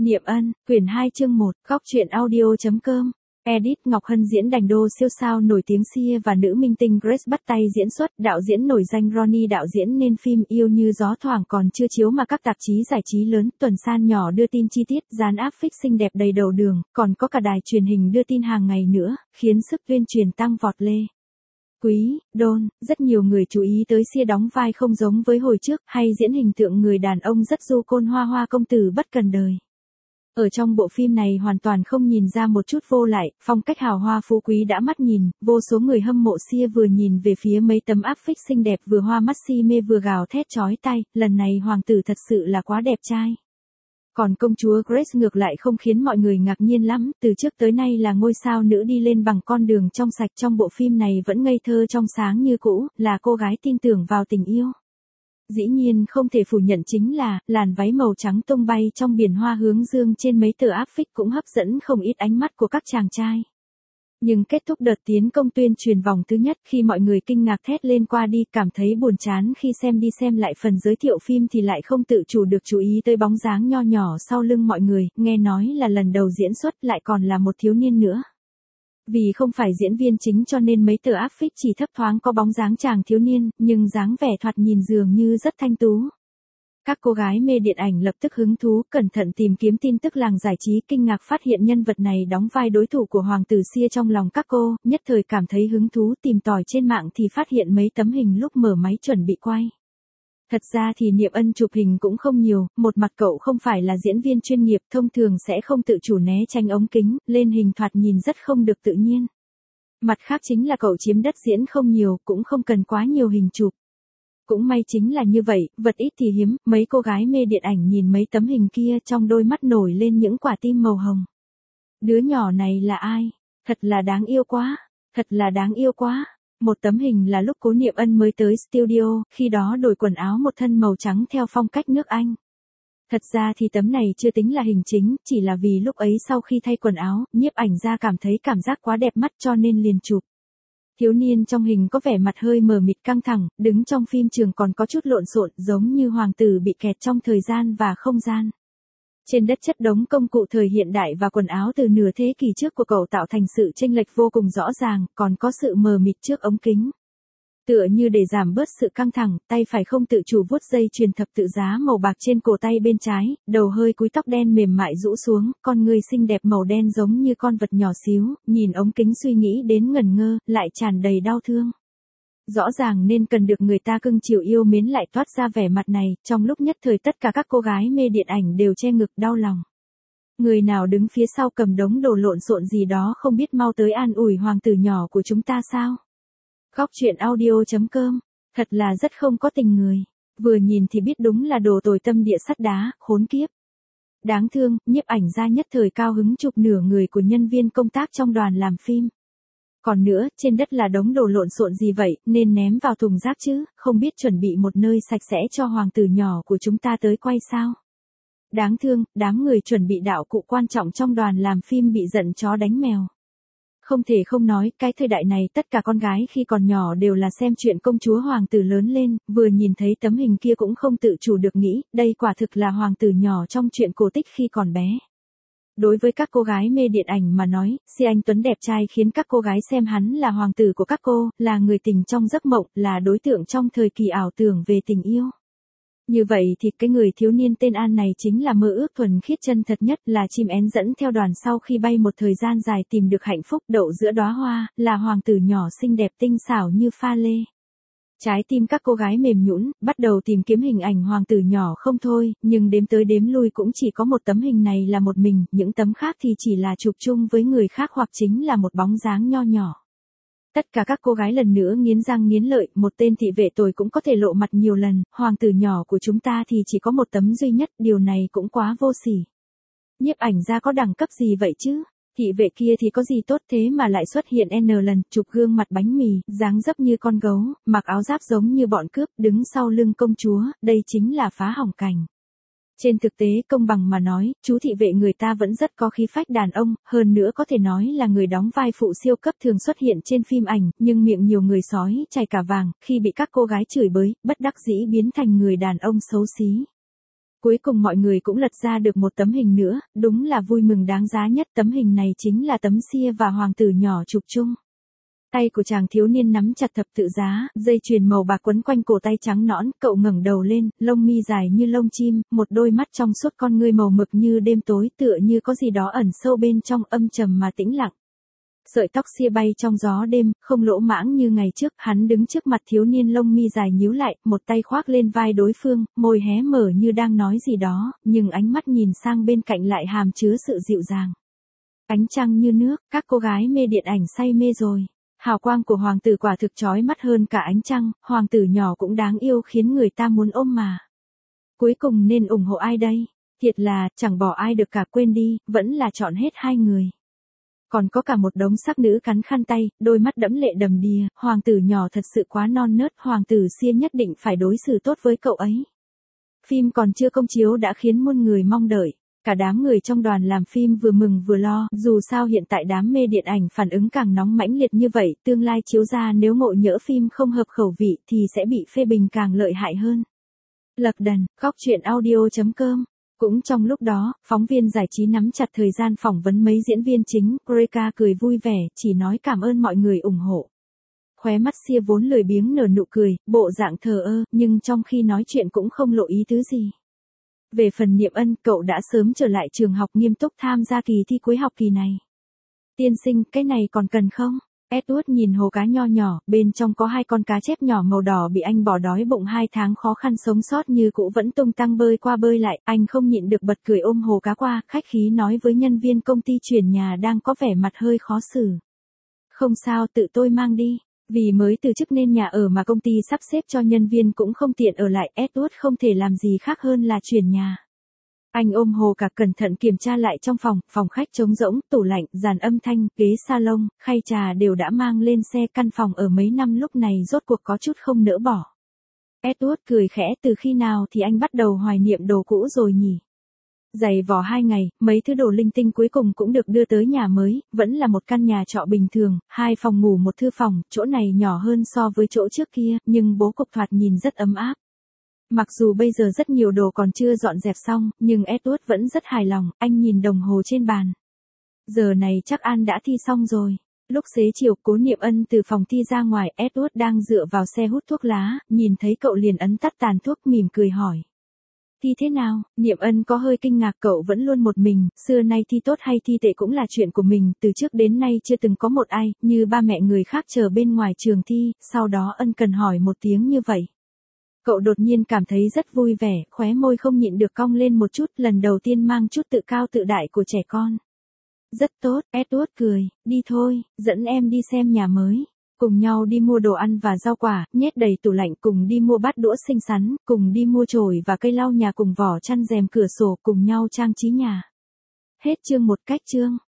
Niệm Ân, quyển 2 chương 1, góc truyện audio.com. Edit Ngọc Hân diễn đành đô siêu sao nổi tiếng Sia và nữ minh tinh Grace bắt tay diễn xuất, đạo diễn nổi danh Ronnie đạo diễn nên phim Yêu Như Gió thoảng còn chưa chiếu mà các tạp chí giải trí lớn tuần san nhỏ đưa tin chi tiết, dán áp phích xinh đẹp đầy đầu đường, còn có cả đài truyền hình đưa tin hàng ngày nữa, khiến sức tuyên truyền tăng vọt lên. Quý, Đôn, rất nhiều người chú ý tới Sia đóng vai không giống với hồi trước, hay diễn hình tượng người đàn ông rất du côn hoa hoa công tử bất cần đời. Ở trong bộ phim này hoàn toàn không nhìn ra một chút vô lại, phong cách hào hoa phú quý đã mắt nhìn, vô số người hâm mộ Sia vừa nhìn về phía mấy tấm áp phích xinh đẹp vừa hoa mắt si mê vừa gào thét chói tai, lần này hoàng tử thật sự là quá đẹp trai. Còn công chúa Grace ngược lại không khiến mọi người ngạc nhiên lắm, từ trước tới nay là ngôi sao nữ đi lên bằng con đường trong sạch, trong bộ phim này vẫn ngây thơ trong sáng như cũ, là cô gái tin tưởng vào tình yêu. Dĩ nhiên không thể phủ nhận chính là, làn váy màu trắng tung bay trong biển hoa hướng dương trên mấy tờ áp phích cũng hấp dẫn không ít ánh mắt của các chàng trai. Nhưng kết thúc đợt tiến công tuyên truyền vòng thứ nhất, khi mọi người kinh ngạc thét lên qua đi, cảm thấy buồn chán khi xem đi xem lại phần giới thiệu phim thì lại không tự chủ được chú ý tới bóng dáng nho nhỏ sau lưng mọi người, nghe nói là lần đầu diễn xuất lại còn là một thiếu niên nữa. Vì không phải diễn viên chính cho nên mấy tờ áp phích chỉ thấp thoáng có bóng dáng chàng thiếu niên, nhưng dáng vẻ thoạt nhìn dường như rất thanh tú. Các cô gái mê điện ảnh lập tức hứng thú, cẩn thận tìm kiếm tin tức làng giải trí, kinh ngạc phát hiện nhân vật này đóng vai đối thủ của hoàng tử Sia trong lòng các cô, nhất thời cảm thấy hứng thú, tìm tòi trên mạng thì phát hiện mấy tấm hình lúc mở máy chuẩn bị quay. Thật ra thì Niệm Ân chụp hình cũng không nhiều, một mặt cậu không phải là diễn viên chuyên nghiệp, thông thường sẽ không tự chủ né tránh ống kính, lên hình thoạt nhìn rất không được tự nhiên. Mặt khác chính là cậu chiếm đất diễn không nhiều, cũng không cần quá nhiều hình chụp. Cũng may chính là như vậy, vật ít thì hiếm, mấy cô gái mê điện ảnh nhìn mấy tấm hình kia trong đôi mắt nổi lên những quả tim màu hồng. Đứa nhỏ này là ai? Thật là đáng yêu quá, thật là đáng yêu quá. Một tấm hình là lúc Cố Niệm Ân mới tới studio, khi đó đổi quần áo một thân màu trắng theo phong cách nước Anh. Thật ra thì tấm này chưa tính là hình chính, chỉ là vì lúc ấy sau khi thay quần áo, nhiếp ảnh ra cảm thấy cảm giác quá đẹp mắt cho nên liền chụp. Thiếu niên trong hình có vẻ mặt hơi mờ mịt căng thẳng, đứng trong phim trường còn có chút lộn xộn, giống như hoàng tử bị kẹt trong thời gian và không gian. Trên đất chất đống công cụ thời hiện đại và quần áo từ nửa thế kỷ trước của cậu tạo thành sự chênh lệch vô cùng rõ ràng, còn có sự mờ mịt trước ống kính. Tựa như để giảm bớt sự căng thẳng, tay phải không tự chủ vuốt dây chuyền thập tự giá màu bạc trên cổ tay bên trái, đầu hơi cúi, tóc đen mềm mại rũ xuống, con người xinh đẹp màu đen giống như con vật nhỏ xíu, nhìn ống kính suy nghĩ đến ngẩn ngơ, lại tràn đầy đau thương. Rõ ràng nên cần được người ta cưng chiều yêu mến lại toát ra vẻ mặt này, trong lúc nhất thời tất cả các cô gái mê điện ảnh đều che ngực đau lòng. Người nào đứng phía sau cầm đống đồ lộn xộn gì đó không biết mau tới an ủi hoàng tử nhỏ của chúng ta sao? Góc truyện audio.com, thật là rất không có tình người, vừa nhìn thì biết đúng là đồ tồi tâm địa sắt đá, khốn kiếp. Đáng thương, nhiếp ảnh gia nhất thời cao hứng chụp nửa người của nhân viên công tác trong đoàn làm phim. Còn nữa, trên đất là đống đồ lộn xộn gì vậy, nên ném vào thùng rác chứ, không biết chuẩn bị một nơi sạch sẽ cho hoàng tử nhỏ của chúng ta tới quay sao. Đáng thương, đám người chuẩn bị đạo cụ quan trọng trong đoàn làm phim bị giận chó đánh mèo. Không thể không nói, cái thời đại này tất cả con gái khi còn nhỏ đều là xem chuyện công chúa hoàng tử lớn lên, vừa nhìn thấy tấm hình kia cũng không tự chủ được nghĩ, đây quả thực là hoàng tử nhỏ trong chuyện cổ tích khi còn bé. Đối với các cô gái mê điện ảnh mà nói, Sia anh tuấn đẹp trai khiến các cô gái xem hắn là hoàng tử của các cô, là người tình trong giấc mộng, là đối tượng trong thời kỳ ảo tưởng về tình yêu. Như vậy thì cái người thiếu niên tên An này chính là mơ ước thuần khiết chân thật nhất, là chim én dẫn theo đoàn sau khi bay một thời gian dài tìm được hạnh phúc, đậu giữa đóa hoa, là hoàng tử nhỏ xinh đẹp tinh xảo như pha lê. Trái tim các cô gái mềm nhũn, bắt đầu tìm kiếm hình ảnh hoàng tử nhỏ không thôi, nhưng đếm tới đếm lui cũng chỉ có một tấm hình này là một mình, những tấm khác thì chỉ là chụp chung với người khác hoặc chính là một bóng dáng nho nhỏ. Tất cả các cô gái lần nữa nghiến răng nghiến lợi, một tên thị vệ tồi cũng có thể lộ mặt nhiều lần, hoàng tử nhỏ của chúng ta thì chỉ có một tấm duy nhất, điều này cũng quá vô sỉ. Nhiếp ảnh gia có đẳng cấp gì vậy chứ? Thị vệ kia thì có gì tốt thế mà lại xuất hiện N lần, chụp gương mặt bánh mì, dáng dấp như con gấu, mặc áo giáp giống như bọn cướp, đứng sau lưng công chúa, đây chính là phá hỏng cảnh. Trên thực tế công bằng mà nói, chú thị vệ người ta vẫn rất có khí phách đàn ông, hơn nữa có thể nói là người đóng vai phụ siêu cấp thường xuất hiện trên phim ảnh, nhưng miệng nhiều người sói chảy cả vàng, khi bị các cô gái chửi bới, bất đắc dĩ biến thành người đàn ông xấu xí. Cuối cùng mọi người cũng lật ra được một tấm hình nữa, đúng là vui mừng đáng giá nhất. Tấm hình này chính là tấm Sia và hoàng tử nhỏ chụp chung. Tay của chàng thiếu niên nắm chặt thập tự giá, dây chuyền màu bạc quấn quanh cổ tay trắng nõn, cậu ngẩng đầu lên, lông mi dài như lông chim, một đôi mắt trong suốt, con ngươi màu mực như đêm tối, tựa như có gì đó ẩn sâu bên trong, âm trầm mà tĩnh lặng. Sợi tóc Sia bay trong gió đêm, không lỗ mãng như ngày trước. Hắn đứng trước mặt thiếu niên, lông mi dài nhíu lại, một tay khoác lên vai đối phương, môi hé mở như đang nói gì đó, nhưng ánh mắt nhìn sang bên cạnh lại hàm chứa sự dịu dàng. Ánh trăng như nước, các cô gái mê điện ảnh say mê rồi. Hào quang của hoàng tử quả thực chói mắt hơn cả ánh trăng, hoàng tử nhỏ cũng đáng yêu khiến người ta muốn ôm mà. Cuối cùng nên ủng hộ ai đây? Thiệt là, chẳng bỏ ai được cả, quên đi, vẫn là chọn hết hai người. Còn có cả một đống sắc nữ cắn khăn tay, đôi mắt đẫm lệ đầm đìa, hoàng tử nhỏ thật sự quá non nớt, hoàng tử Sia nhất định phải đối xử tốt với cậu ấy. Phim còn chưa công chiếu đã khiến muôn người mong đợi. Cả đám người trong đoàn làm phim vừa mừng vừa lo, dù sao hiện tại đám mê điện ảnh phản ứng càng nóng mãnh liệt như vậy, tương lai chiếu ra nếu ngộ nhỡ phim không hợp khẩu vị thì sẽ bị phê bình càng lợi hại hơn. Lật đần, góc truyện audio.com. Cũng trong lúc đó, phóng viên giải trí nắm chặt thời gian phỏng vấn mấy diễn viên chính, Greta cười vui vẻ, chỉ nói cảm ơn mọi người ủng hộ. Khóe mắt Sia vốn lười biếng nở nụ cười, bộ dạng thờ ơ, nhưng trong khi nói chuyện cũng không lộ ý tứ gì. Về phần Niệm Ân, cậu đã sớm trở lại trường học nghiêm túc tham gia kỳ thi cuối học kỳ này. Tiên sinh, cái này còn cần không? Edward nhìn hồ cá nho nhỏ, bên trong có 2 con cá chép nhỏ màu đỏ bị anh bỏ đói bụng 2 tháng khó khăn sống sót như cũ vẫn tung tăng bơi qua bơi lại, anh không nhịn được bật cười ôm hồ cá qua, khách khí nói với nhân viên công ty chuyển nhà đang có vẻ mặt hơi khó xử. Không sao, tự tôi mang đi. Vì mới từ chức nên nhà ở mà công ty sắp xếp cho nhân viên cũng không tiện ở lại, Edward không thể làm gì khác hơn là chuyển nhà. Anh ôm hồ cá cẩn thận kiểm tra lại trong phòng khách trống rỗng, tủ lạnh, dàn âm thanh, ghế salon, khay trà đều đã mang lên xe, căn phòng ở mấy năm lúc này rốt cuộc có chút không nỡ bỏ. Edward cười khẽ, từ khi nào thì anh bắt đầu hoài niệm đồ cũ rồi nhỉ? Giày vò 2 ngày, mấy thứ đồ linh tinh cuối cùng cũng được đưa tới nhà mới, vẫn là một căn nhà trọ bình thường, 2 phòng ngủ 1 thư phòng, chỗ này nhỏ hơn so với chỗ trước kia, nhưng bố cục thoạt nhìn rất ấm áp. Mặc dù bây giờ rất nhiều đồ còn chưa dọn dẹp xong, nhưng Edward vẫn rất hài lòng, anh nhìn đồng hồ trên bàn. Giờ này chắc An đã thi xong rồi. Lúc xế chiều, Cố Niệm Ân từ phòng thi ra ngoài, Edward đang dựa vào xe hút thuốc lá, nhìn thấy cậu liền ấn tắt tàn thuốc, mỉm cười hỏi. Thi thế nào? Niệm Ân có hơi kinh ngạc, cậu vẫn luôn một mình, xưa nay thi tốt hay thi tệ cũng là chuyện của mình, từ trước đến nay chưa từng có một ai, như ba mẹ người khác chờ bên ngoài trường thi, sau đó ân cần hỏi một tiếng như vậy. Cậu đột nhiên cảm thấy rất vui vẻ, khóe môi không nhịn được cong lên một chút, lần đầu tiên mang chút tự cao tự đại của trẻ con. Rất tốt, Edward cười, đi thôi, dẫn em đi xem nhà mới. Cùng nhau đi mua đồ ăn và rau quả, nhét đầy tủ lạnh, cùng đi mua bát đũa xinh xắn, cùng đi mua chổi và cây lau nhà, cùng vỏ chăn rèm cửa sổ, cùng nhau trang trí nhà. Hết chương 1. Cách chương